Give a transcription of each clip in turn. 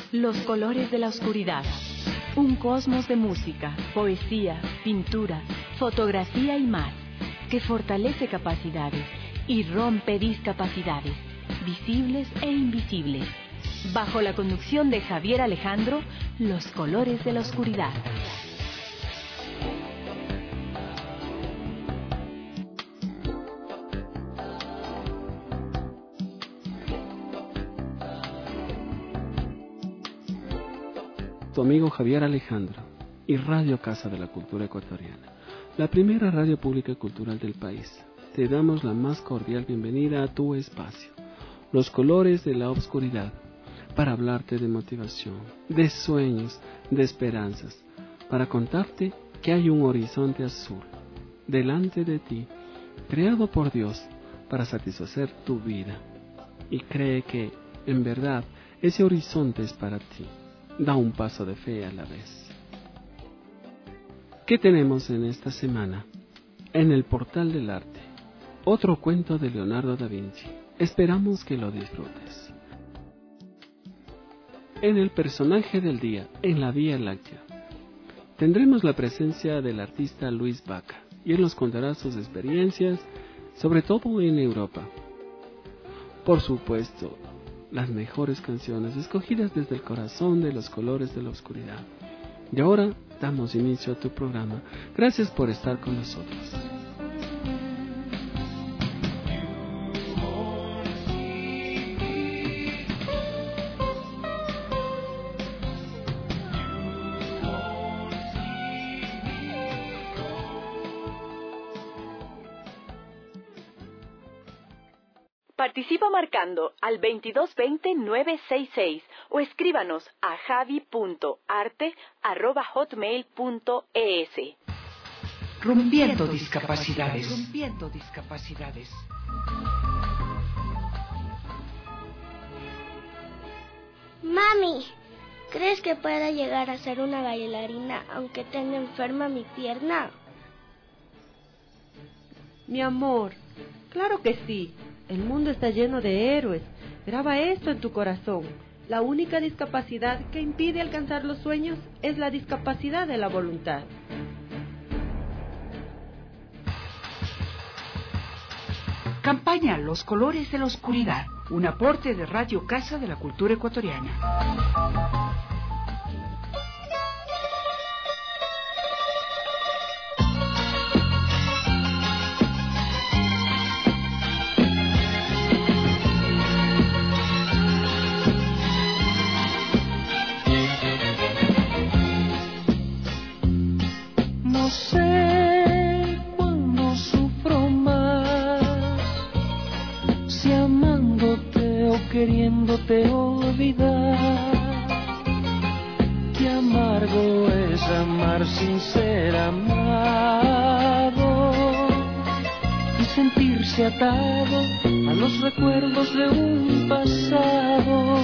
Los colores de la oscuridad. Un cosmos de música, poesía, pintura, fotografía y más, que fortalece capacidades y rompe discapacidades, visibles e invisibles. Bajo la conducción de Javier Alejandro, Los colores de la oscuridad. Tu amigo Javier Alejandro y Radio Casa de la Cultura Ecuatoriana, la primera radio pública y cultural del país. Te damos la más cordial bienvenida a tu espacio, Los colores de la oscuridad, para hablarte de motivación, de sueños, de esperanzas, para contarte que hay un horizonte azul delante de ti, creado por Dios para satisfacer tu vida. Y cree que, en verdad, ese horizonte es para ti. Da un paso de fe a la vez. ¿Qué tenemos en esta semana? En el Portal del Arte, otro cuento de Leonardo da Vinci. Esperamos que lo disfrutes. En el personaje del día, en la Vía Láctea, tendremos la presencia del artista Luis Vaca, y él nos contará sus experiencias, sobre todo en Europa. Por supuesto, las mejores canciones escogidas desde el corazón de Los colores de la oscuridad. Y ahora damos inicio a tu programa. Gracias por estar con nosotros. Participa marcando al 2220-966 o escríbanos a javi.arte@hotmail.es. Rompiendo discapacidades. Mami, ¿crees que pueda llegar a ser una bailarina aunque tenga enferma mi pierna? Mi amor, claro que sí. El mundo está lleno de héroes. Graba esto en tu corazón. La única discapacidad que impide alcanzar los sueños es la discapacidad de la voluntad. Campaña Los colores de la oscuridad. Un aporte de Radio Casa de la Cultura Ecuatoriana. No sé cuándo sufro más, si amándote o queriéndote olvidar. Qué amargo es amar sin ser amado y sentirse atado a los recuerdos de un pasado.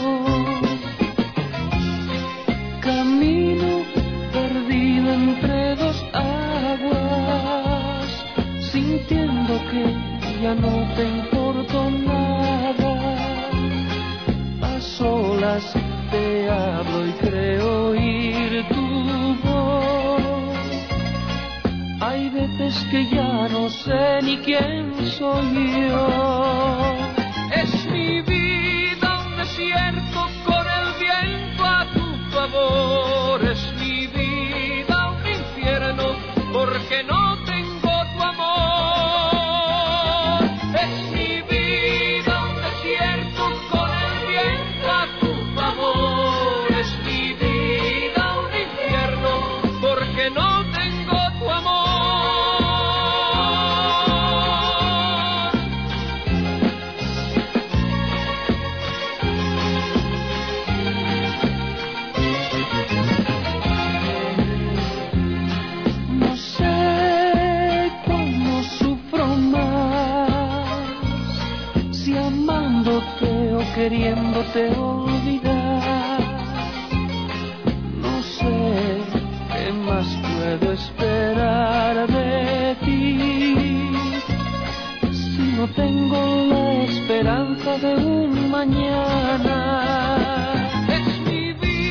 Camino perdido entre dos aguas, sintiendo que ya no te importo nada. A solas te hablo y creo oír tu voz. Hay veces que ya no sé ni quién soy yo. Es mi vida un desierto con el viento a tu favor. Es mi vida un infierno porque no tengo tu amor. Es mi vida un desierto con el viento a tu favor. Es mi vida un infierno porque no tengo tu amor. No sé cómo sufro más, si amándote o queriéndote olvidar. No sé qué más puedo esperar de ti, si no tengo la esperanza de un mañana. Es mi vida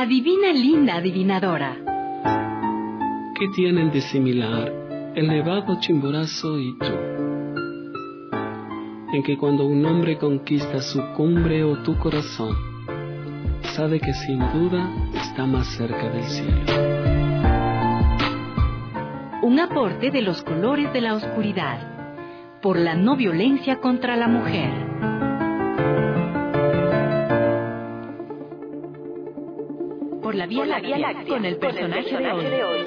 Adivina, linda adivinadora. ¿Qué tienen de similar el nevado Chimborazo y tú? En que cuando un hombre conquista su cumbre o tu corazón, sabe que sin duda está más cerca del cielo. Un aporte de los colores de la oscuridad por la no violencia contra la mujer. Por la Vía Láctea, con el personaje de hoy.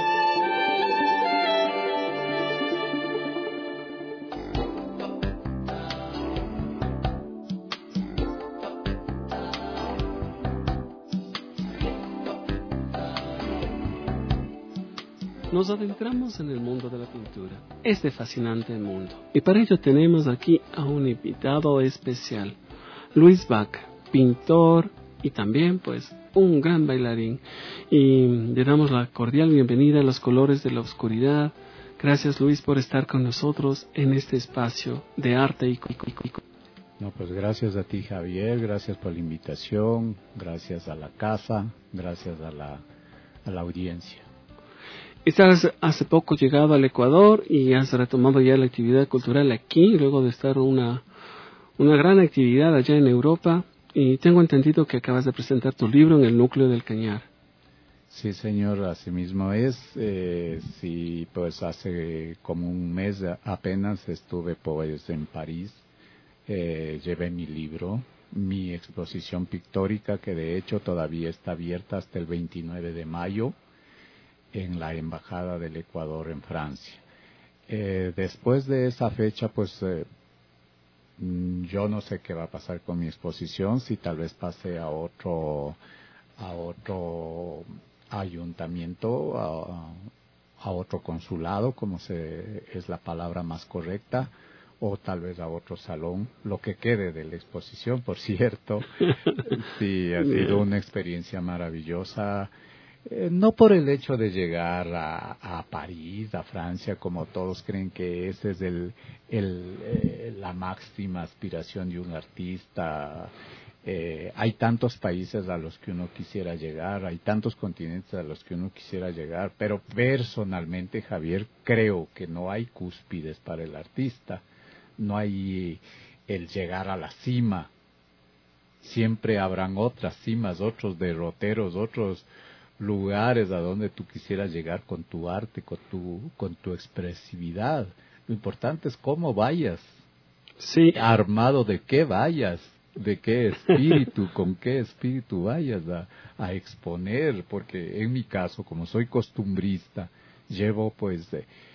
Nos adentramos en el mundo de la pintura, este fascinante mundo. Y para ello tenemos aquí a un invitado especial, Luis Bach, pintor y también pues un gran bailarín. Y le damos la cordial bienvenida a los colores de la oscuridad. Gracias, Luis, por estar con nosotros en este espacio de arte y No, pues gracias a ti, Javier, gracias por la invitación, gracias a la casa, gracias a la audiencia. Estás hace poco llegado al Ecuador y has retomado ya la actividad cultural aquí, luego de estar una gran actividad allá en Europa. Y tengo entendido que acabas de presentar tu libro en el Núcleo del Cañar. Sí, señor, así mismo es. Sí, pues hace como un mes apenas estuve pues en París. Llevé mi libro, mi exposición pictórica, que de hecho todavía está abierta hasta el 29 de mayo. En la Embajada del Ecuador en Francia. Después de esa fecha, pues yo no sé qué va a pasar con mi exposición, si tal vez pase a otro ayuntamiento, a otro consulado, como es la palabra más correcta, o tal vez a otro salón, lo que quede de la exposición, por cierto. Sí, ha sido una experiencia maravillosa. No por el hecho de llegar a París, a Francia, como todos creen que ese es la máxima aspiración de un artista. Hay tantos países a los que uno quisiera llegar, hay tantos continentes a los que uno quisiera llegar, pero personalmente, Javier, creo que no hay cúspides para el artista, no hay el llegar a la cima. Siempre habrán otras cimas, otros derroteros, otros lugares a donde tú quisieras llegar con tu arte, con tu expresividad. Lo importante es cómo vayas. Sí. Armado de qué vayas, de qué espíritu, con qué espíritu vayas a exponer, porque en mi caso, como soy costumbrista, llevo pues,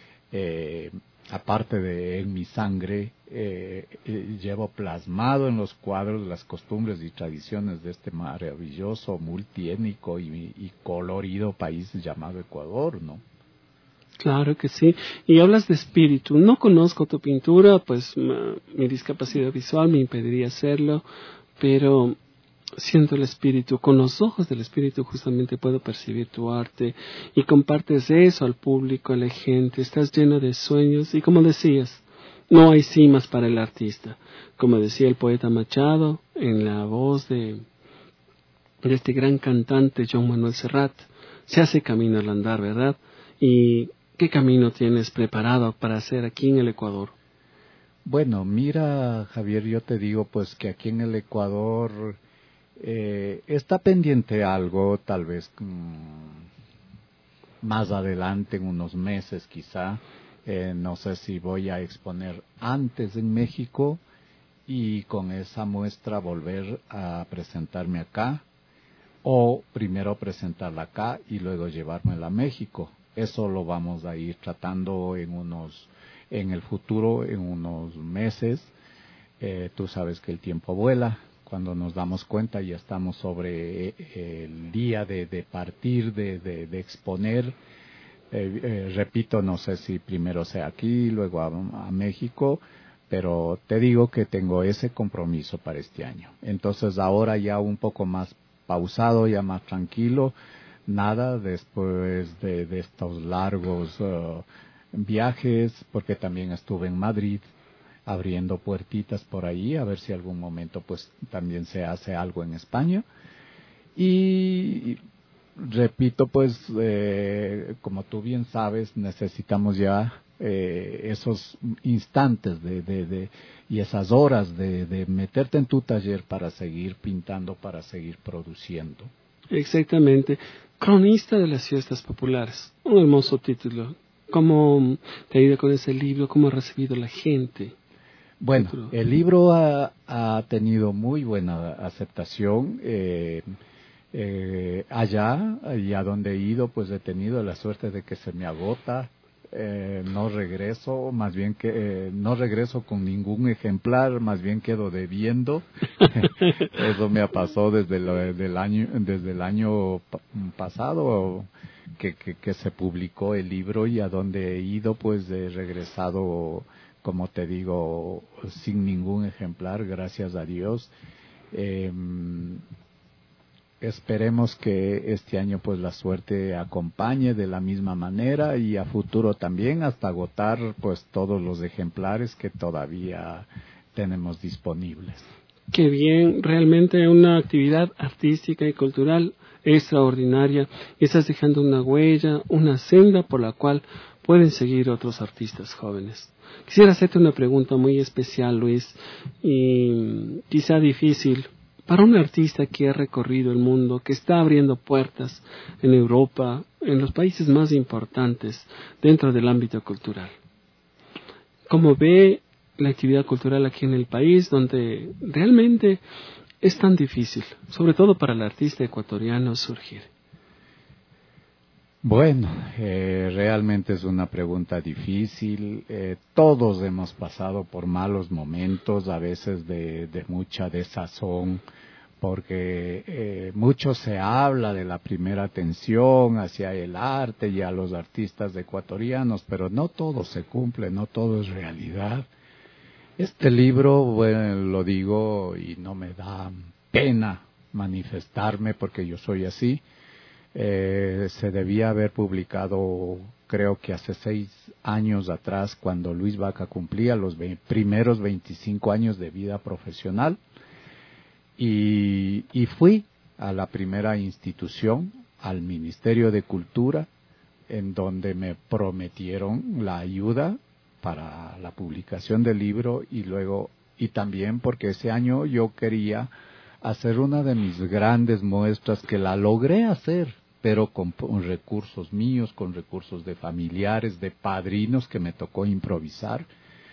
aparte de en mi sangre, llevo plasmado en los cuadros las costumbres y tradiciones de este maravilloso, multiétnico y colorido país llamado Ecuador, ¿no? Claro que sí. Y hablas de espíritu. No conozco tu pintura, pues mi discapacidad visual me impediría hacerlo, pero siento el espíritu. Con los ojos del espíritu justamente puedo percibir tu arte y compartes eso al público, a la gente. Estás lleno de sueños y, como decías, no hay cimas para el artista. Como decía el poeta Machado, en la voz de este gran cantante Joan Manuel Serrat, se hace camino al andar, ¿verdad? Y ¿qué camino tienes preparado para hacer aquí en el Ecuador? Bueno, mira, Javier, yo te digo pues que aquí en el Ecuador está pendiente algo, tal vez más adelante, en unos meses quizá. No sé si voy a exponer antes en México y con esa muestra volver a presentarme acá, o primero presentarla acá y luego llevármela a México. Eso lo vamos a ir tratando en el futuro, en unos meses. Tú sabes que el tiempo vuela. Cuando nos damos cuenta ya estamos sobre el día de partir, de exponer. Repito, no sé si primero sea aquí, luego a México, pero te digo que tengo ese compromiso para este año. Entonces ahora ya un poco más pausado, ya más tranquilo, nada después de estos largos viajes, porque también estuve en Madrid abriendo puertitas por ahí, a ver si algún momento pues también se hace algo en España. Y repito, pues, como tú bien sabes, necesitamos ya esos instantes y esas horas de meterte en tu taller para seguir pintando, para seguir produciendo. Exactamente. Cronista de las fiestas populares. Un hermoso título. ¿Cómo te ha ido con ese libro? ¿Cómo ha recibido la gente? Bueno, el libro ha tenido muy buena aceptación. Allá y a donde he ido, pues he tenido la suerte de que se me agota. No regreso, más bien que no regreso con ningún ejemplar, más bien quedo debiendo. Eso me pasó desde el año pasado que se publicó el libro, y a donde he ido, pues he regresado, como te digo, sin ningún ejemplar, gracias a Dios. Esperemos que este año pues la suerte acompañe de la misma manera, y a futuro también, hasta agotar pues todos los ejemplares que todavía tenemos disponibles. Qué bien, realmente una actividad artística y cultural extraordinaria. Estás dejando una huella, una senda por la cual pueden seguir otros artistas jóvenes. Quisiera hacerte una pregunta muy especial, Luis, y quizá difícil. Para un artista que ha recorrido el mundo, que está abriendo puertas en Europa, en los países más importantes dentro del ámbito cultural, ¿cómo ve la actividad cultural aquí en el país, donde realmente es tan difícil, sobre todo para el artista ecuatoriano, surgir? Bueno, realmente es una pregunta difícil. Todos hemos pasado por malos momentos, a veces de mucha desazón, porque mucho se habla de la primera atención hacia el arte y a los artistas ecuatorianos, pero no todo se cumple, no todo es realidad. Este libro, bueno, lo digo y no me da pena manifestarme porque yo soy así. Se debía haber publicado, creo que hace 6 años atrás, cuando Luis Vaca cumplía los primeros 25 años de vida profesional, y fui a la primera institución, al Ministerio de Cultura, en donde me prometieron la ayuda para la publicación del libro, y también porque ese año yo quería hacer una de mis grandes muestras, que la logré hacer, pero con recursos míos, con recursos de familiares, de padrinos que me tocó improvisar.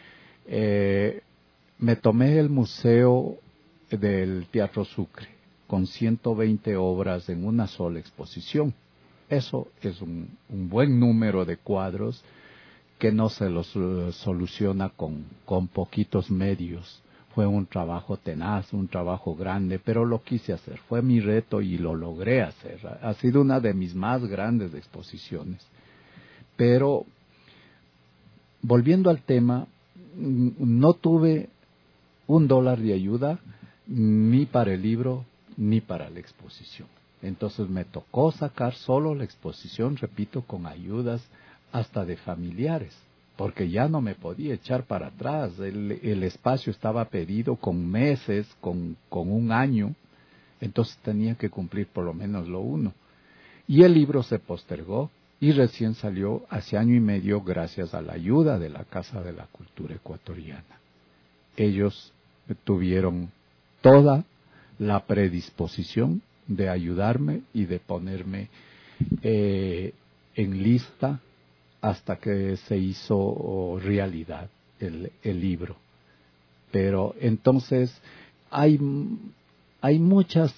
Me tomé el Museo del Teatro Sucre, con 120 obras en una sola exposición. Eso es un buen número de cuadros que no se los soluciona con poquitos medios. Fue un trabajo tenaz, un trabajo grande, pero lo quise hacer. Fue mi reto y lo logré hacer. Ha sido una de mis más grandes exposiciones. Pero, volviendo al tema, no tuve $1 de ayuda, ni para el libro, ni para la exposición. Entonces me tocó sacar solo la exposición, repito, con ayudas hasta de familiares, porque ya no me podía echar para atrás. El espacio estaba pedido con meses, con 1 año, entonces tenía que cumplir por lo menos lo 1. Y el libro se postergó y recién salió hace 1 año y medio gracias a la ayuda de la Casa de la Cultura Ecuatoriana. Ellos tuvieron toda la predisposición de ayudarme y de ponerme en lista hasta que se hizo realidad el libro. Pero entonces hay muchas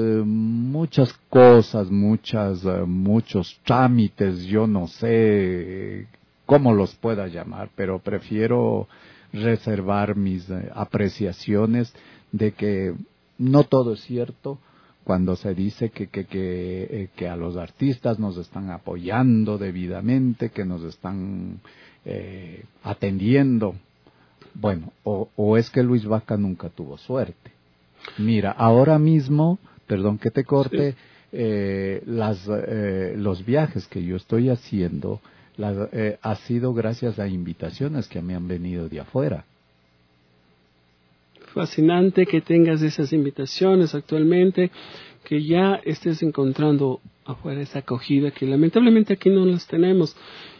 cosas, muchos trámites, yo no sé cómo los pueda llamar, pero prefiero reservar mis apreciaciones de que no todo es cierto cuando se dice que a los artistas nos están apoyando debidamente, que nos están atendiendo. Bueno, o es que Luis Vaca nunca tuvo suerte. Mira, ahora mismo, perdón que te corte, sí. Los viajes que yo estoy haciendo ha sido gracias a invitaciones que me han venido de afuera. Fascinante que tengas esas invitaciones actualmente, que ya estés encontrando afuera esa acogida que lamentablemente aquí no las tenemos.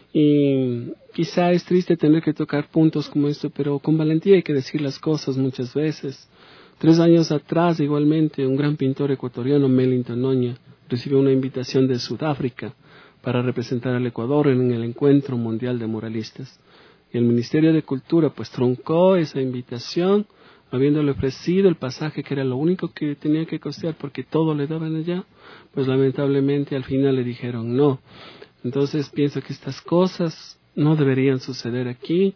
Y quizá es triste tener que tocar puntos como esto, pero con valentía hay que decir las cosas muchas veces. 3 años atrás, igualmente, un gran pintor ecuatoriano, Mellington Oña, recibió una invitación de Sudáfrica para representar al Ecuador en el Encuentro Mundial de Muralistas. Y el Ministerio de Cultura pues truncó esa invitación, habiéndole ofrecido el pasaje que era lo único que tenía que costear porque todo le daban allá, pues lamentablemente al final le dijeron no. Entonces pienso que estas cosas no deberían suceder aquí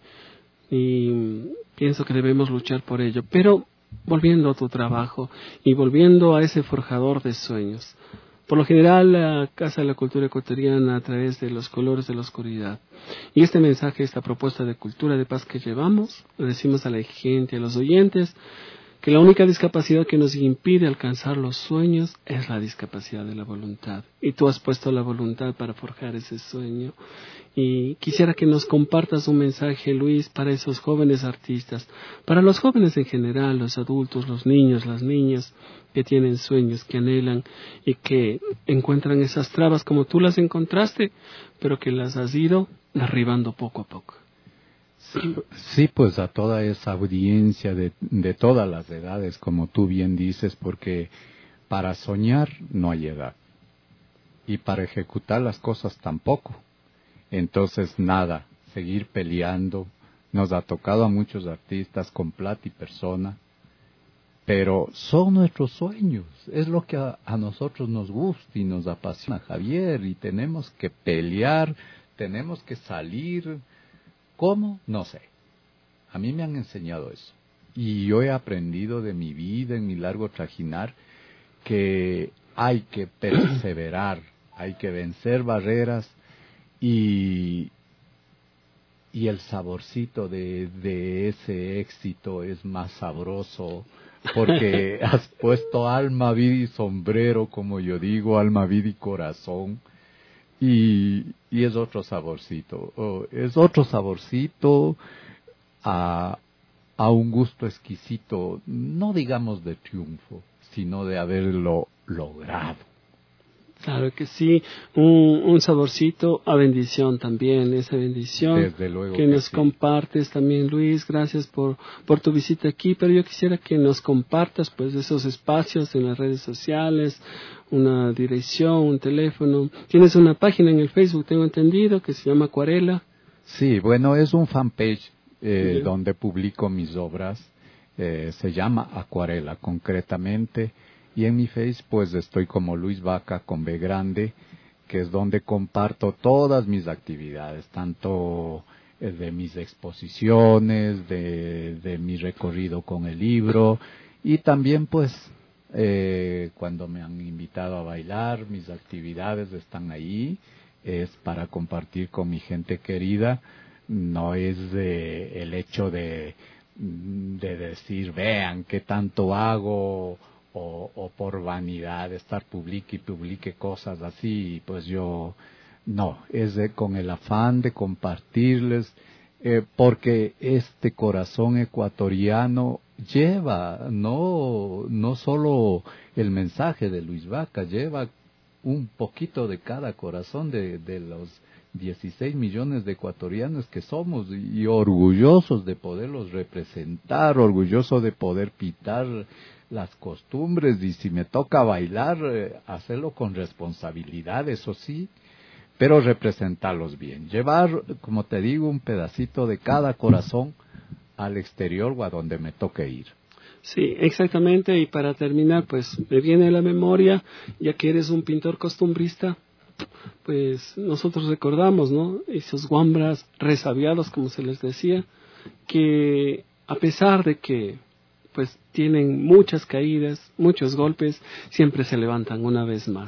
y pienso que debemos luchar por ello. Pero volviendo a tu trabajo y volviendo a ese forjador de sueños, por lo general la Casa de la Cultura Ecuatoriana a través de los colores de la oscuridad y este mensaje, esta propuesta de cultura de paz que llevamos, le decimos a la gente, a los oyentes, que la única discapacidad que nos impide alcanzar los sueños es la discapacidad de la voluntad. Y tú has puesto la voluntad para forjar ese sueño. Y quisiera que nos compartas un mensaje, Luis, para esos jóvenes artistas, para los jóvenes en general, los adultos, los niños, las niñas, que tienen sueños, que anhelan y que encuentran esas trabas como tú las encontraste, pero que las has ido derribando poco a poco. Sí, pues a toda esa audiencia de todas las edades, como tú bien dices, porque para soñar no hay edad y para ejecutar las cosas tampoco. Entonces nada, seguir peleando. Nos ha tocado a muchos artistas con plata y persona, pero son nuestros sueños, es lo que a nosotros nos gusta y nos apasiona, Javier, y tenemos que pelear, tenemos que salir. ¿Cómo? No sé. A mí me han enseñado eso. Y yo he aprendido de mi vida, en mi largo trajinar, que hay que perseverar, hay que vencer barreras y el saborcito de ese éxito es más sabroso porque has puesto alma, vida y sombrero, como yo digo, alma, vida y corazón. Y es otro saborcito, a un gusto exquisito, no digamos de triunfo, sino de haberlo logrado. Claro que sí, un saborcito a bendición también, esa bendición. Desde luego que nos sí. Compartes también, Luis, gracias por tu visita aquí, pero yo quisiera que nos compartas pues esos espacios en las redes sociales, una dirección, un teléfono. Tienes una página en el Facebook, tengo entendido, que se llama Acuarela. Sí, bueno, es un fanpage donde publico mis obras, se llama Acuarela concretamente. Y en mi Face pues estoy como Luis Vaca con B grande, que es donde comparto todas mis actividades, tanto de mis exposiciones, de mi recorrido con el libro, y también pues cuando me han invitado a bailar, mis actividades están ahí, es para compartir con mi gente querida, no es el hecho de decir, vean qué tanto hago, o por vanidad, estar publique cosas así, pues yo no, es con el afán de compartirles, porque este corazón ecuatoriano lleva no solo el mensaje de Luis Vaca, lleva un poquito de cada corazón de los 16 millones de ecuatorianos que somos, y orgullosos de poderlos representar, orgullosos de poder pitar las costumbres, y si me toca bailar, hacerlo con responsabilidad, eso sí, pero representarlos bien, llevar, como te digo, un pedacito de cada corazón al exterior o a donde me toque ir. Sí, exactamente, y para terminar, pues me viene a la memoria, ya que eres un pintor costumbrista, pues nosotros recordamos, ¿no?, esos guambras resabiados, como se les decía, que a pesar de que pues tienen muchas caídas, muchos golpes, siempre se levantan una vez más.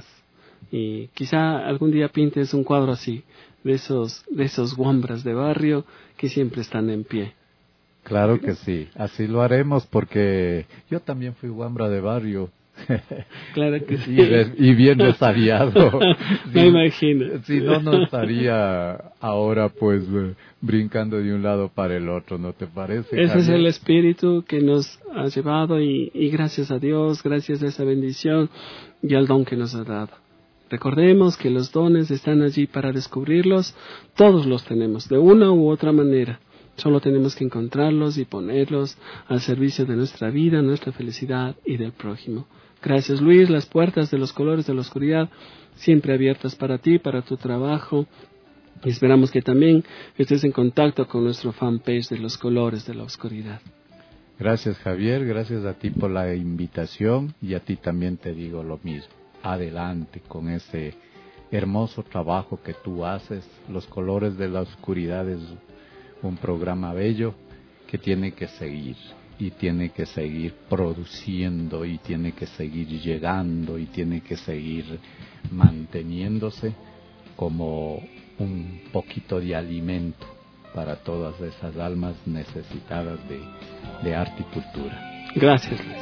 Y quizá algún día pintes un cuadro así, de esos guambras de barrio que siempre están en pie. Claro que sí, así lo haremos, porque yo también fui guambra de barrio, Claro que sí. Y bien desaviado. Me imagino. Si no, no estaría ahora pues brincando de un lado para el otro, ¿no te parece? Ese Javier? es el espíritu que nos ha llevado y gracias a Dios, gracias a esa bendición y al don que nos ha dado. Recordemos que los dones están allí para descubrirlos, todos los tenemos, de una u otra manera. Solo tenemos que encontrarlos y ponerlos al servicio de nuestra vida, nuestra felicidad y del prójimo. Gracias, Luis. Las puertas de los colores de la oscuridad siempre abiertas para ti, para tu trabajo. Y esperamos que también estés en contacto con nuestro fanpage de los colores de la oscuridad. Gracias, Javier. Gracias a ti por la invitación y a ti también te digo lo mismo. Adelante con ese hermoso trabajo que tú haces. Los colores de la oscuridad es un programa bello que tiene que seguir y tiene que seguir produciendo y tiene que seguir llegando y tiene que seguir manteniéndose como un poquito de alimento para todas esas almas necesitadas de arte y cultura. Gracias, Luis.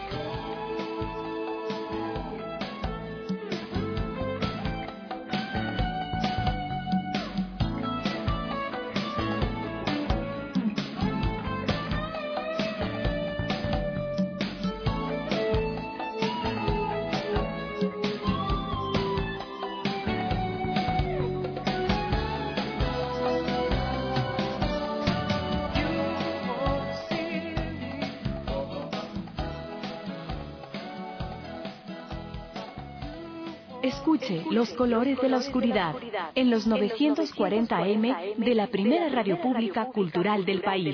Escuche Los Colores de la Oscuridad en los 940 AM de la primera radio pública cultural del país.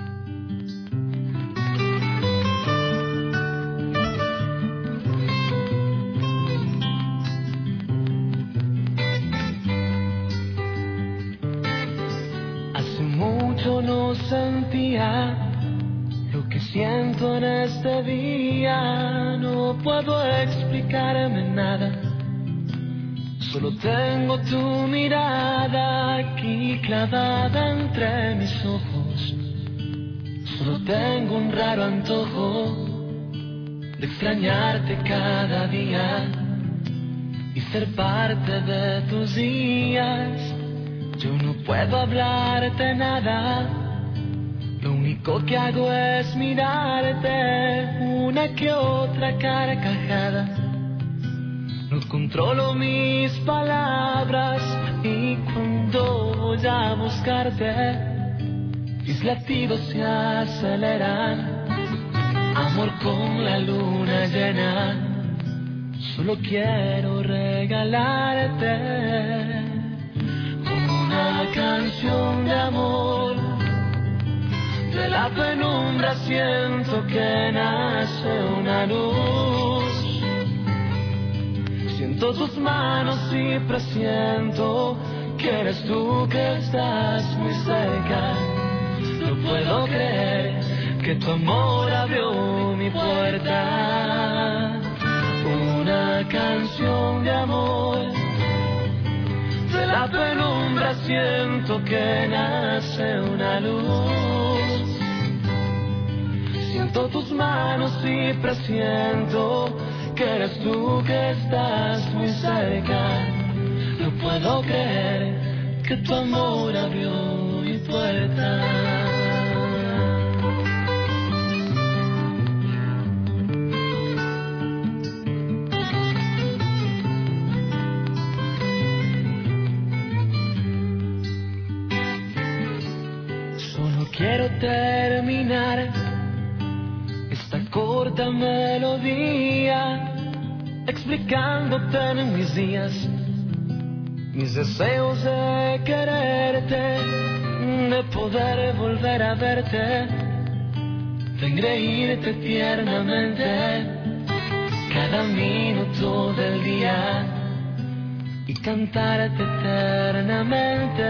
Hace mucho no sentía lo que siento en este día. No puedo explicarme nada. Solo tengo tu mirada aquí clavada entre mis ojos. Solo tengo un raro antojo de extrañarte cada día y ser parte de tus días. Yo no puedo hablarte nada, lo único que hago es mirarte, una que otra carcajada. No controlo mis palabras y cuando voy a buscarte, mis latidos se aceleran. Amor con la luna llena, solo quiero regalarte una canción de amor. De la penumbra siento que nace una luz. Siento tus manos y presiento que eres tú que estás muy cerca. No puedo creer que tu amor abrió mi puerta. Una canción de amor. De la penumbra siento que nace una luz. Siento tus manos y presiento que eres tú que estás muy cerca. No puedo creer que tu amor abrió mi puerta. Solo quiero terminar esta corta melodía explicándote en mis días mis deseos de quererte, de poder volver a verte, de engreírte tiernamente cada minuto del día y cantarte eternamente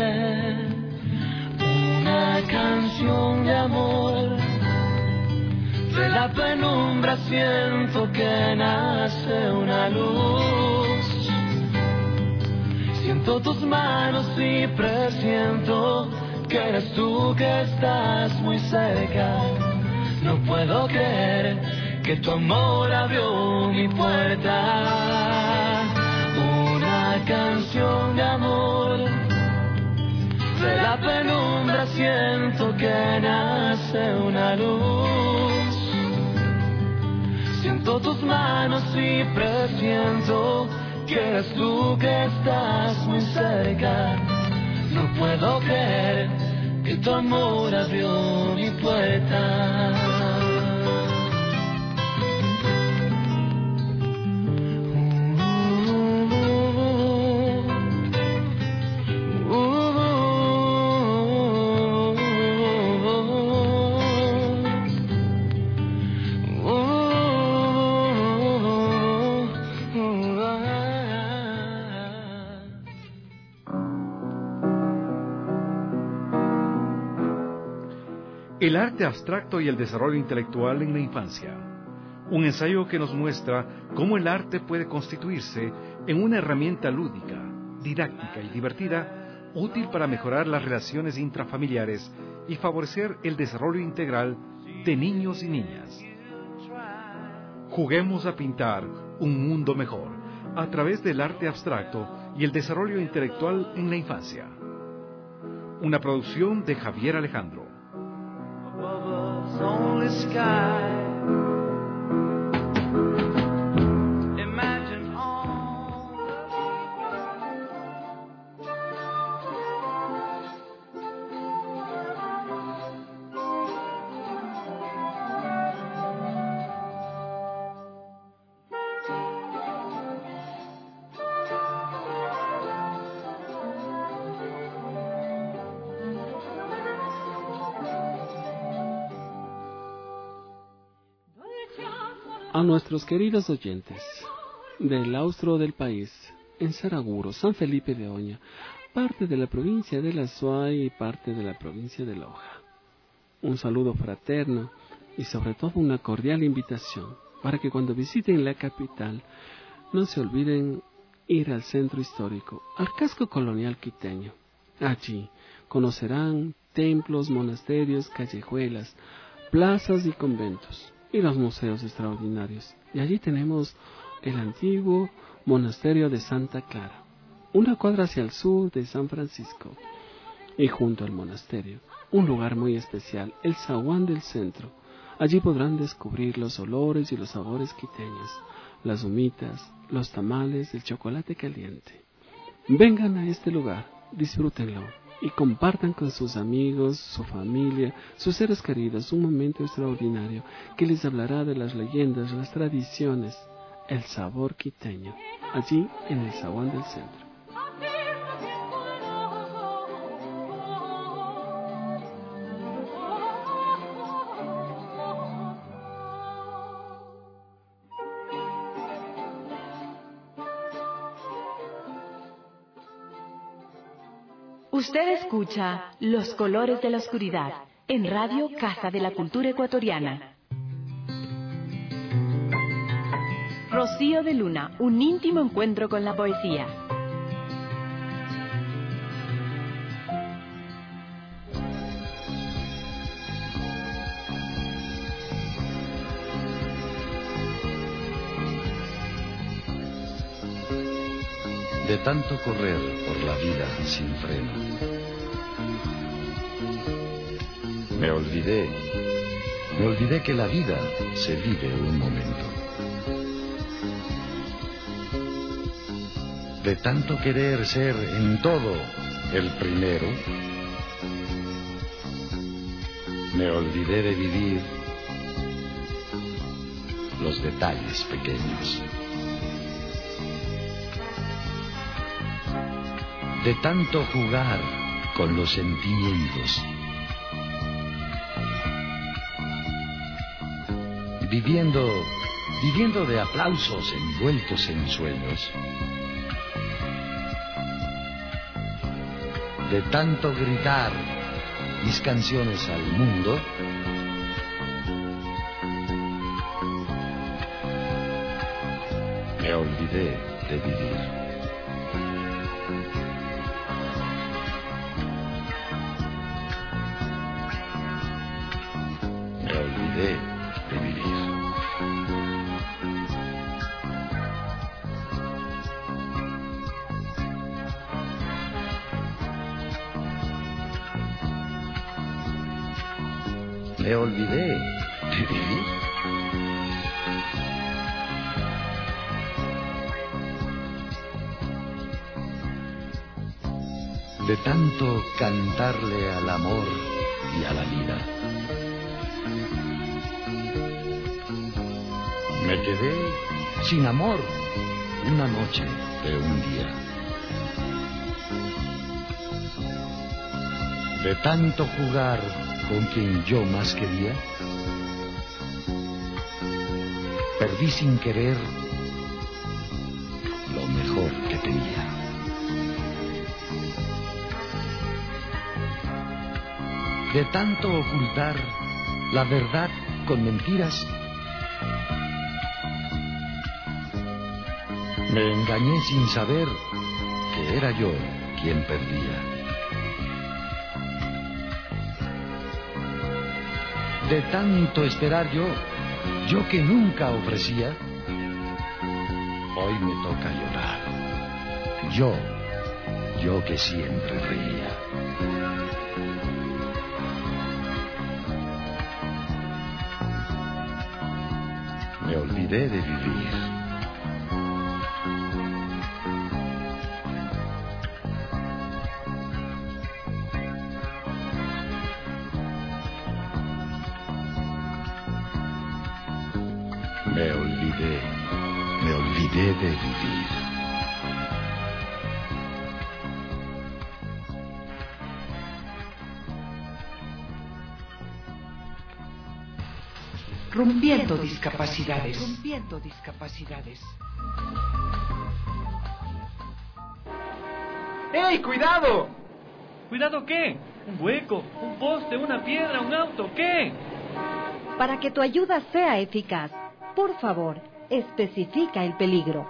una canción de amor. De la penumbra siento que nace una luz. Siento tus manos y presiento que eres tú que estás muy cerca. No puedo creer que tu amor abrió mi puerta. Una canción de amor, de la penumbra siento que nace una luz. Siento tus manos y presiento que eres tú que estás muy cerca. No puedo creer que tu amor abrió mi puerta. El arte abstracto y el desarrollo intelectual en la infancia. Un ensayo que nos muestra cómo el arte puede constituirse en una herramienta lúdica, didáctica y divertida, útil para mejorar las relaciones intrafamiliares y favorecer el desarrollo integral de niños y niñas. Juguemos a pintar un mundo mejor a través del arte abstracto y el desarrollo intelectual en la infancia. Una producción de Javier Alejandro. Only sky. Imagine all A nuestros queridos oyentes del austro del país, en Saraguro, San Felipe de Oña, parte de la provincia de La Suay y parte de la provincia de Loja. Un saludo fraterno y sobre todo una cordial invitación para que cuando visiten la capital no se olviden ir al centro histórico, al casco colonial quiteño. Allí conocerán templos, monasterios, callejuelas, plazas y conventos, y los museos extraordinarios. Y allí tenemos el antiguo monasterio de Santa Clara, una cuadra hacia el sur de San Francisco, y junto al monasterio, un lugar muy especial, el zaguán del centro. Allí podrán descubrir los olores y los sabores quiteños, las humitas, los tamales, el chocolate caliente. Vengan a este lugar, disfrútenlo y compartan con sus amigos, su familia, sus seres queridos un momento extraordinario que les hablará de las leyendas, las tradiciones, el sabor quiteño, allí en el zaguán del centro. Usted escucha Los Colores de la Oscuridad en Radio Casa de la Cultura Ecuatoriana. Rocío de Luna, un íntimo encuentro con la poesía. De tanto correr por la vida sin freno, me olvidé que la vida se vive un momento. De tanto querer ser en todo el primero, me olvidé de vivir los detalles pequeños. De tanto jugar con los sentimientos, viviendo de aplausos envueltos en sueños, de tanto gritar mis canciones al mundo, me olvidé de vivir. Me olvidé de vivir. Me olvidé de vivir. De tanto cantarle al amor y a la vida. Me quedé sin amor una noche de un día. De tanto jugar con quien yo más quería, perdí sin querer lo mejor que tenía. De tanto ocultar la verdad con mentiras, me engañé sin saber que era yo quien perdía. De tanto esperar yo que nunca ofrecía, hoy me toca llorar. Yo que siempre reía. Me olvidé de vivir. Me olvidé de vivir. Rompiendo discapacidades. Rompiendo discapacidades. ¡Ey, cuidado! ¿Cuidado qué? ¿Un hueco? ¿Un poste? ¿Una piedra? ¿Un auto? ¿Qué? Para que tu ayuda sea eficaz, por favor, especifica el peligro.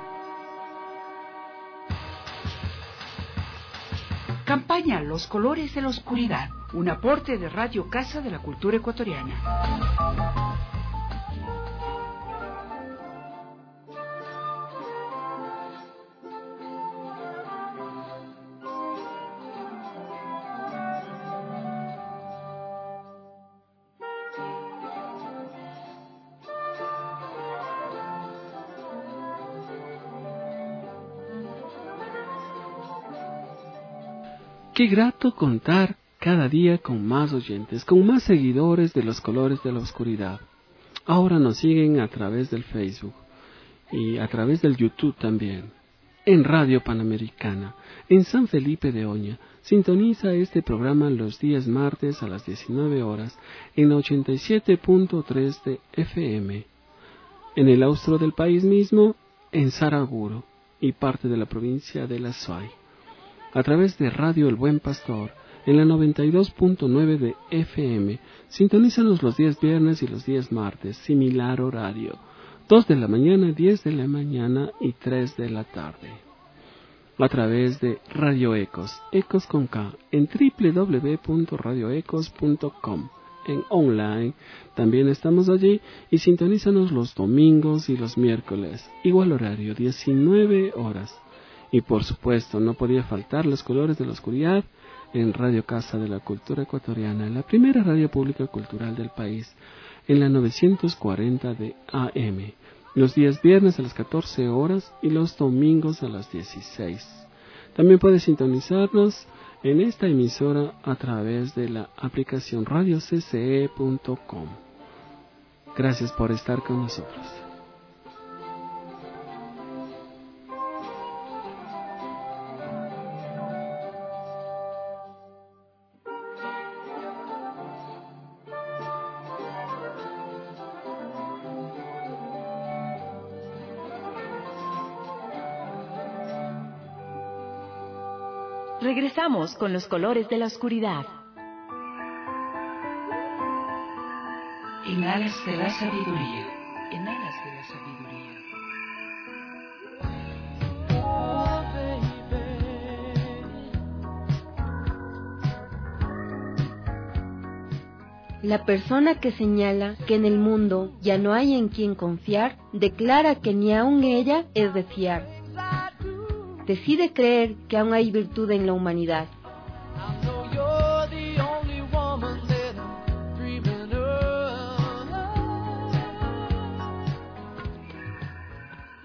Campaña Los Colores de la Oscuridad. Un aporte de Radio Casa de la Cultura Ecuatoriana. Qué grato contar cada día con más oyentes, con más seguidores de Los Colores de la Oscuridad. Ahora nos siguen a través del Facebook y a través del YouTube también. En Radio Panamericana, en San Felipe de Oña, sintoniza este programa los días martes a las 19 horas en 87.3 de FM. En el austro del país mismo, en Saraguro y parte de la provincia de La Suay. A través de Radio El Buen Pastor, en la 92.9 de FM, sintonízanos los días viernes y los días martes, similar horario, 2 de la mañana, 10 de la mañana y 3 de la tarde. A través de Radio Ecos, Ecos con K, en www.radioecos.com, en online, también estamos allí y sintonízanos los domingos y los miércoles, igual horario, 19 horas. Y por supuesto, no podía faltar Los Colores de la Oscuridad en Radio Casa de la Cultura Ecuatoriana, la primera radio pública cultural del país, en la 940 de AM, los días viernes a las 14 horas y los domingos a las 16. También puede sintonizarnos en esta emisora a través de la aplicación radiocce.com. Gracias por estar con nosotros. Regresamos con Los Colores de la Oscuridad. En alas de la sabiduría. En alas de la sabiduría. La persona que señala que en el mundo ya no hay en quien confiar, declara que ni aun ella es de fiar. Decide creer que aún hay virtud en la humanidad.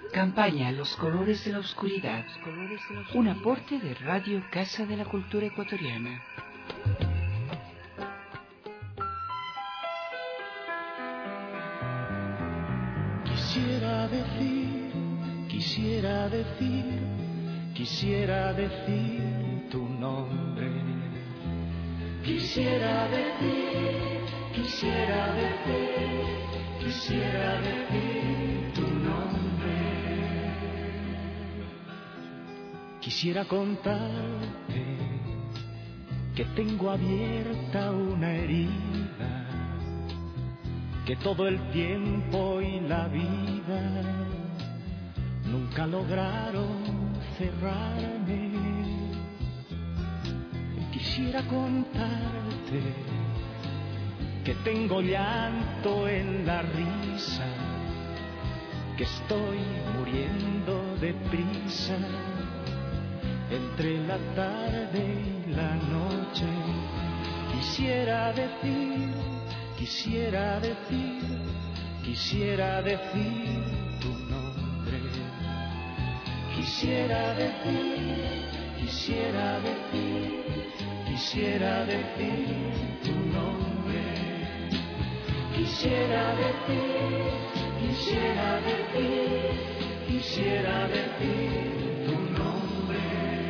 Campaña Los Colores de la Oscuridad. Un aporte de Radio Casa de la Cultura Ecuatoriana. Quisiera decir tu nombre. Quisiera decir tu nombre. Quisiera contarte que tengo abierta una herida, que todo el tiempo y la vida nunca lograron cerrarme. Quisiera contarte que tengo llanto en la risa, que estoy muriendo deprisa entre la tarde y la noche. Quisiera decir tu nombre. Quisiera decir tu nombre. Quisiera decir tu nombre.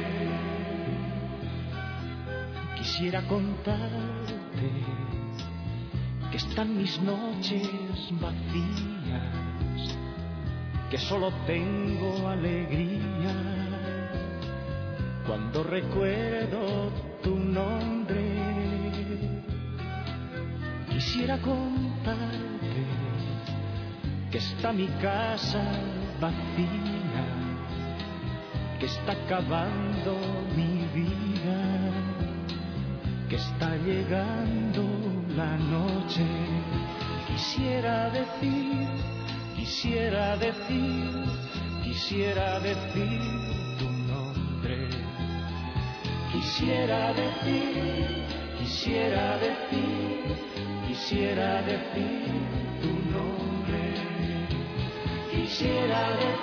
Quisiera contarte que están mis noches vacías, que solo tengo alegría cuando recuerdo tu nombre. Quisiera contarte que está mi casa vacía, que está acabando mi vida, que está llegando la noche. Quisiera decir tu nombre. Quisiera decir tu nombre. Quisiera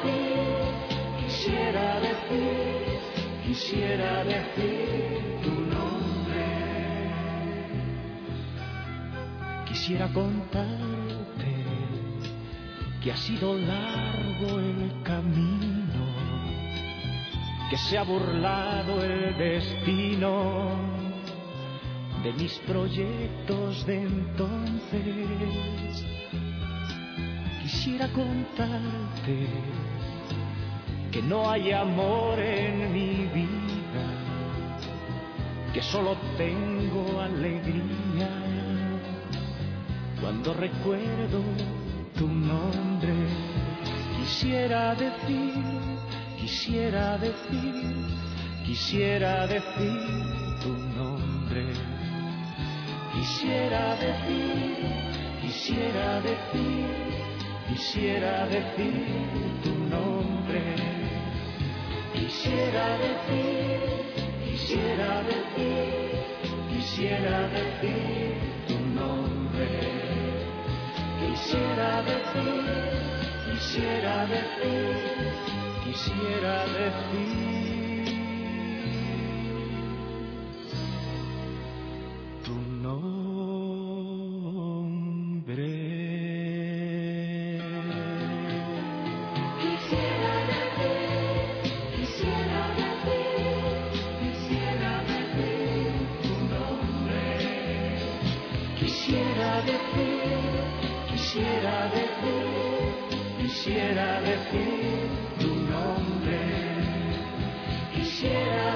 decir tu nombre. Quisiera contarte que ha sido largo el camino, que se ha burlado el destino de mis proyectos de entonces. Quisiera contarte que no hay amor en mi vida, que solo tengo alegría cuando recuerdo tu nombre. Quisiera decir tu nombre. Quisiera decir tu nombre. Quisiera decir tu nombre. Quisiera decir tu nombre. Quisiera decir tu nombre. Quisiera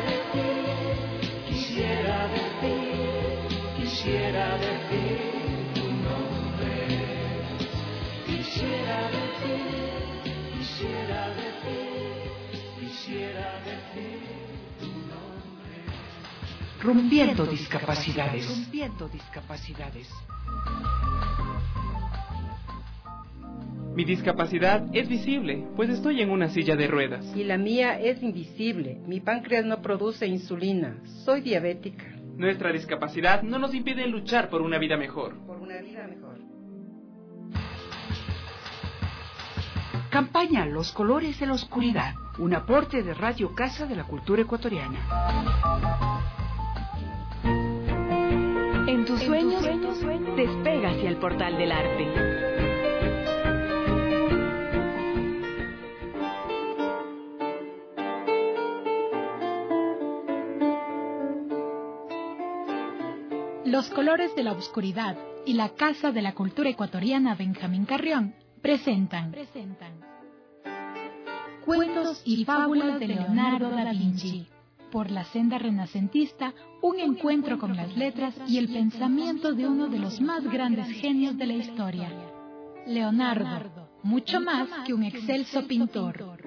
decir tu nombre. Quisiera decir tu nombre. Rompiendo discapacidades. Mi discapacidad es visible, pues estoy en una silla de ruedas. Y la mía es invisible. Mi páncreas no produce insulina. Soy diabética. Nuestra discapacidad no nos impide luchar por una vida mejor. Campaña Los Colores de la Oscuridad, un aporte de Radio Casa de la Cultura Ecuatoriana. En tus sueños, despega hacia el portal del arte. Los Colores de la Oscuridad y la Casa de la Cultura Ecuatoriana Benjamín Carrión presentan Cuentos y Fábulas de Leonardo da Vinci. Por la senda renacentista, un encuentro con las letras y el pensamiento de uno de los más grandes genios de la historia. Leonardo, mucho más que un excelso pintor.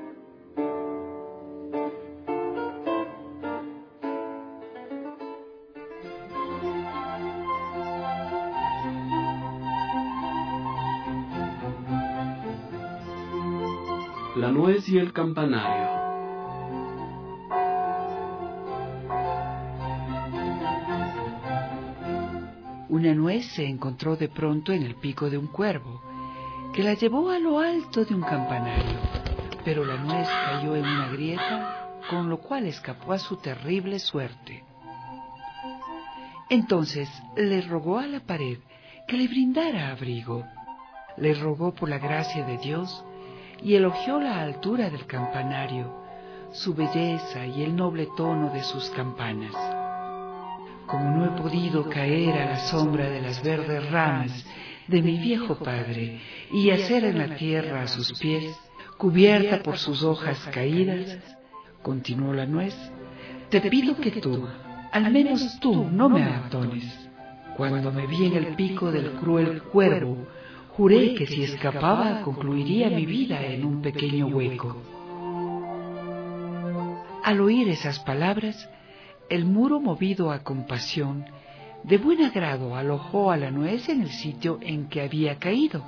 La nuez y el campanario. Una nuez se encontró de pronto en el pico de un cuervo, que la llevó a lo alto de un campanario, pero la nuez cayó en una grieta, con lo cual escapó a su terrible suerte. Entonces le rogó a la pared que le brindara abrigo, le rogó por la gracia de Dios y elogió la altura del campanario, su belleza y el noble tono de sus campanas. Como no he podido caer a la sombra de las verdes ramas de mi viejo padre y yacer en la tierra a sus pies, cubierta por sus hojas caídas, continuó la nuez, te pido que tú, al menos tú, no me abandones. Cuando me vi en el pico del cruel cuervo, juré que si escapaba concluiría mi vida en un pequeño hueco. Al oír esas palabras, el muro, movido a compasión, de buen agrado alojó a la nuez en el sitio en que había caído.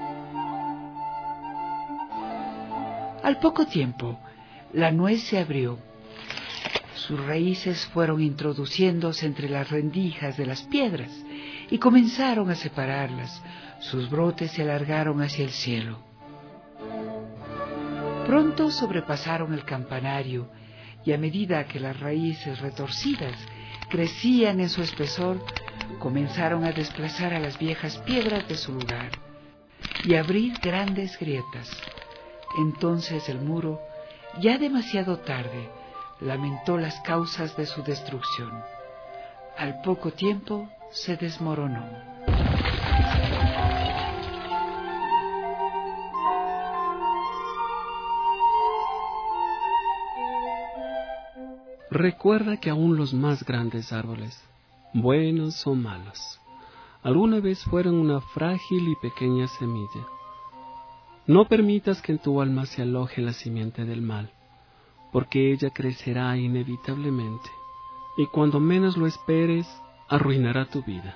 Al poco tiempo, la nuez se abrió. Sus raíces fueron introduciéndose entre las rendijas de las piedras y comenzaron a separarlas. Sus brotes se alargaron hacia el cielo. Pronto sobrepasaron el campanario y a medida que las raíces retorcidas crecían en su espesor, comenzaron a desplazar a las viejas piedras de su lugar y a abrir grandes grietas. Entonces el muro, ya demasiado tarde, lamentó las causas de su destrucción. Al poco tiempo se desmoronó. Recuerda que aún los más grandes árboles, buenos o malos, alguna vez fueron una frágil y pequeña semilla. No permitas que en tu alma se aloje la simiente del mal, porque ella crecerá inevitablemente, y cuando menos lo esperes, arruinará tu vida.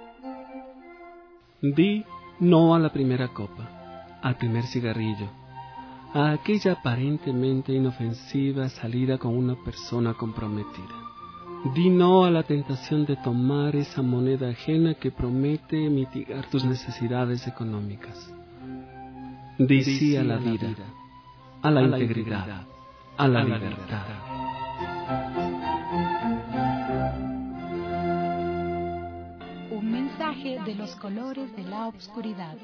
Di no a la primera copa, al primer cigarrillo, a aquella aparentemente inofensiva salida con una persona comprometida. Di no a la tentación de tomar esa moneda ajena que promete mitigar tus necesidades económicas. Di sí a la vida, a la integridad, a la libertad. Un mensaje de los colores de la oscuridad.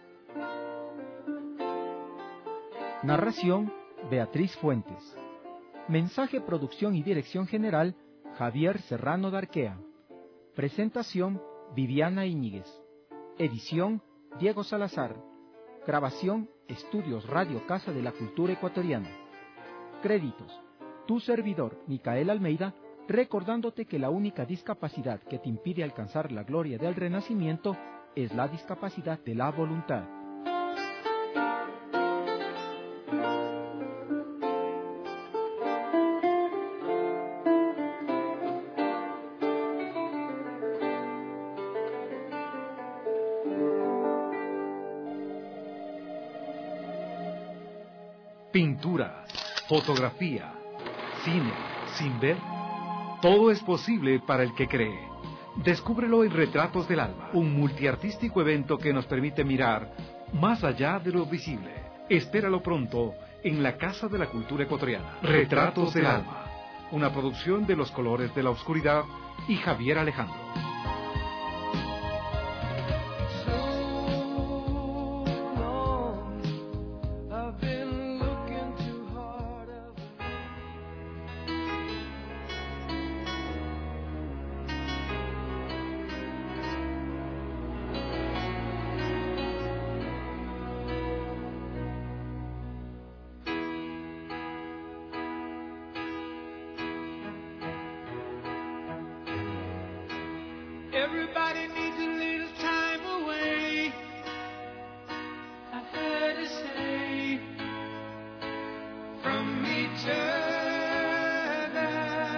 Narración, Beatriz Fuentes. Mensaje, producción y dirección general, Javier Serrano Darquea. Presentación, Viviana Íñiguez. Edición, Diego Salazar. Grabación, Estudios Radio Casa de la Cultura Ecuatoriana. Créditos, tu servidor, Micael Almeida, recordándote que la única discapacidad que te impide alcanzar la gloria del Renacimiento es la discapacidad de la voluntad. Pintura, fotografía, cine, sin ver, todo es posible para el que cree. Descúbrelo en Retratos del Alma, un multiartístico evento que nos permite mirar más allá de lo visible. Espéralo pronto en la Casa de la Cultura Ecuatoriana. Retratos del Alma, una producción de Los Colores de la Oscuridad y Javier Alejandro. Everybody needs a little time away, I've heard it say, from each other.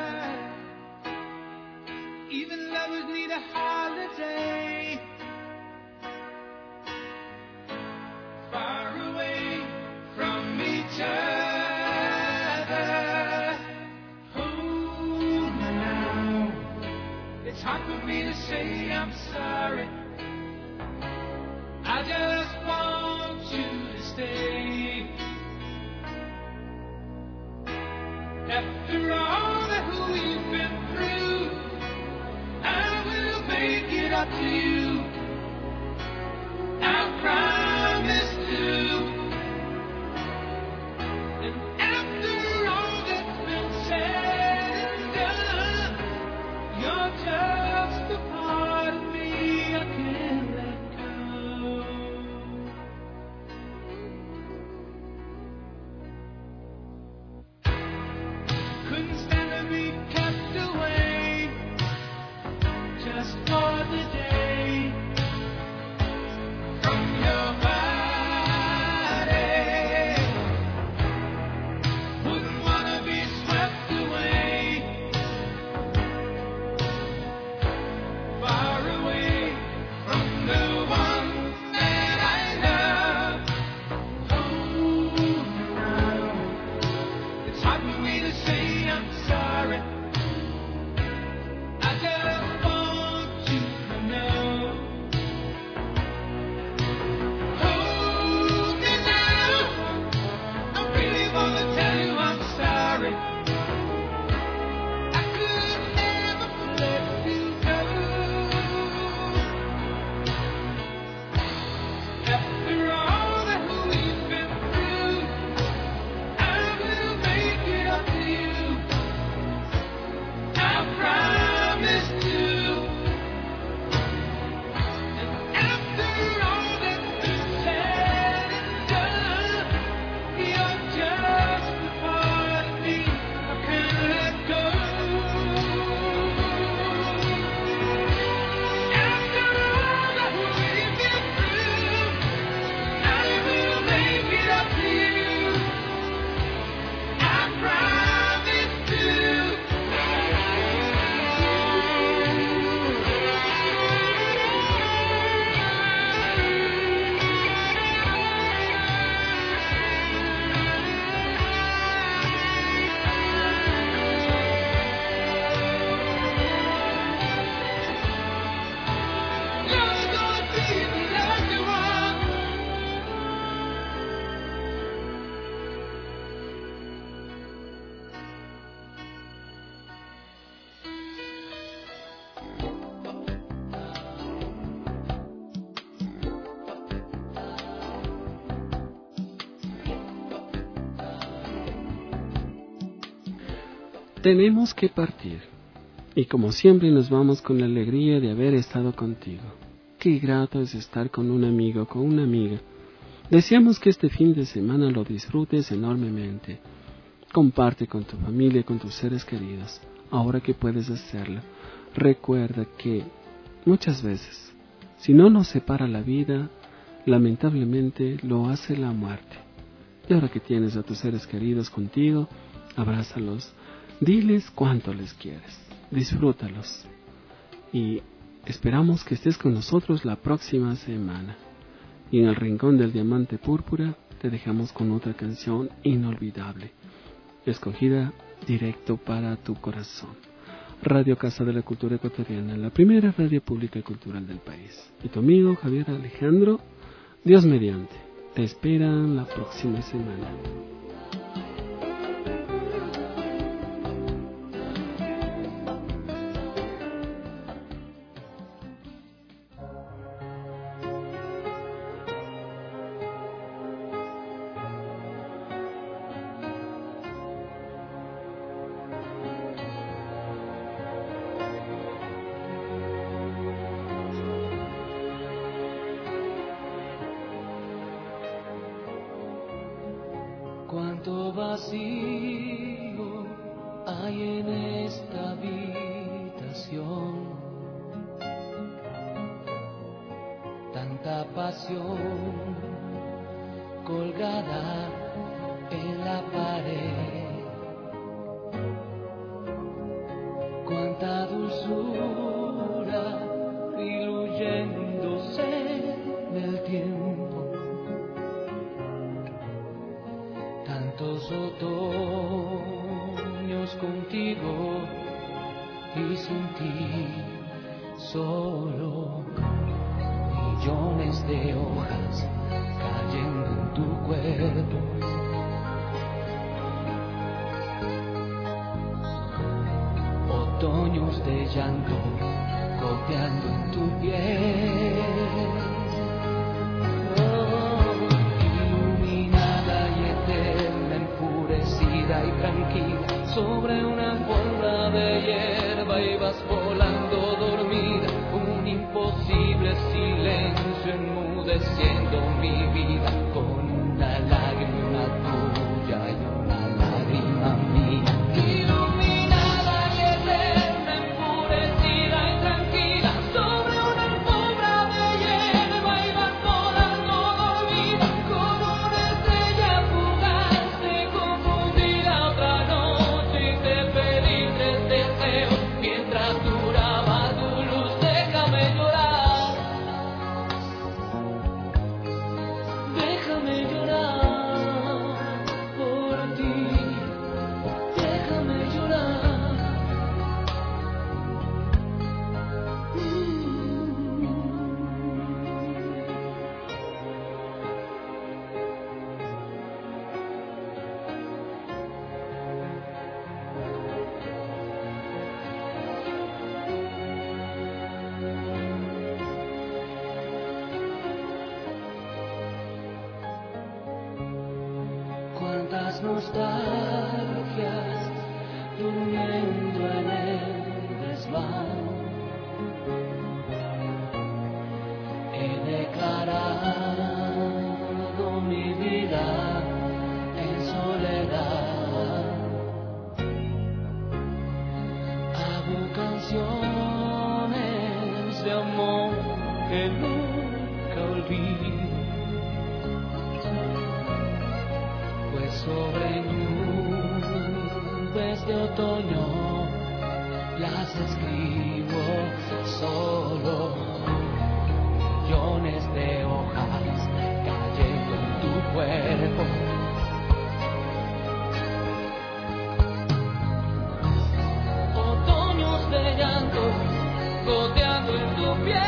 Even lovers need a holiday, far away from each other. Oh, now it's hard for me to say I'm sorry. I just want you to stay. After all that we've been through, I will make it up to you. I promise to. And after all that's been said and done, you're just a part of me I can't let go. Couldn't stand to be kept away just for the day from your body. Wouldn't wanna be swept away, far away from the one that I love. Oh, no, it's hard for me to say I'm sorry. I just want you to know. Hold me now, I really wanna tell you I'm sorry. I could never let you go. After all that we've been through, I will make it up to you. I promise to. And after all that's been said and done, you're just a part of me I can't let go. After all that we've been through, I will make it up to you. I promise to. You're gonna be the lucky one. Tenemos que partir, y como siempre nos vamos con la alegría de haber estado contigo. Qué grato es estar con un amigo, con una amiga. Deseamos que este fin de semana lo disfrutes enormemente. Comparte con tu familia, con tus seres queridos, ahora que puedes hacerlo. Recuerda que muchas veces, si no nos separa la vida, lamentablemente lo hace la muerte. Y ahora que tienes a tus seres queridos contigo, abrázalos. Diles cuánto les quieres, disfrútalos y esperamos que estés con nosotros la próxima semana. Y en el rincón del diamante púrpura te dejamos con otra canción inolvidable, escogida directo para tu corazón. Radio Casa de la Cultura Ecuatoriana, la primera radio pública y cultural del país. Y tu amigo Javier Alejandro, Dios mediante. te esperan la próxima semana. Cuánto vacío hay en esta habitación, tanta pasión colgada en la pared, cuánta dulzura diluyéndose en el tiempo. Tantos otoños contigo y sin ti solo, millones de hojas cayendo en tu cuerpo. Otoños de llanto goteando en tu piel. Y tranquila sobre una alfombra de hierba ibas volando dormida, un imposible silencio enmudeciendo mi vida con una lágrima tuya y una lágrima mía. Iluminada y eterna, enfurecida y tranquila sobre una alfombra de hierba ibas volando dormida con una estrella fugaz. Mientras duraba tu luz, déjame llorar, déjame llorar por ti, déjame llorar. Cuántas nostalgias durmiendo en el desván. He declarado mi vida en soledad. Hago canciones de amor que nunca olvido. Sobre nubes de otoño las escribo solo, millones de hojas cayendo en tu cuerpo. Otoños de llanto goteando en tu piel.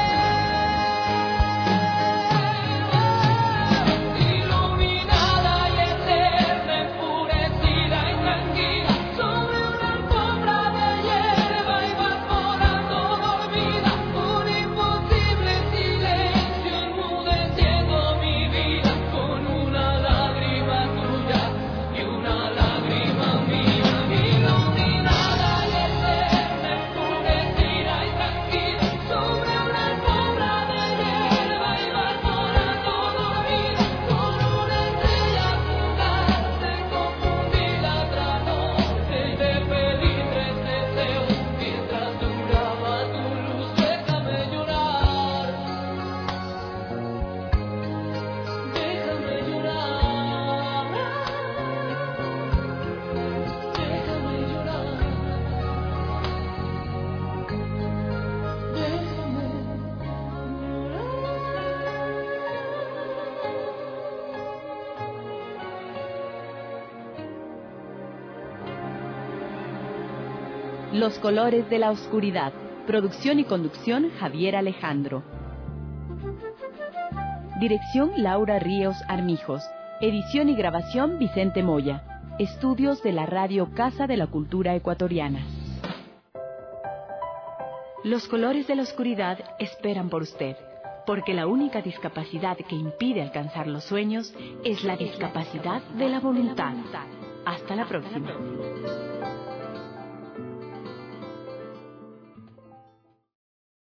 Los colores de la oscuridad. Producción y conducción Javier Alejandro. Dirección Laura Ríos Armijos. Edición y grabación Vicente Moya. Estudios de la Radio Casa de la Cultura Ecuatoriana. Los colores de la oscuridad esperan por usted, porque la única discapacidad que impide alcanzar los sueños es la discapacidad de la voluntad. Hasta la próxima.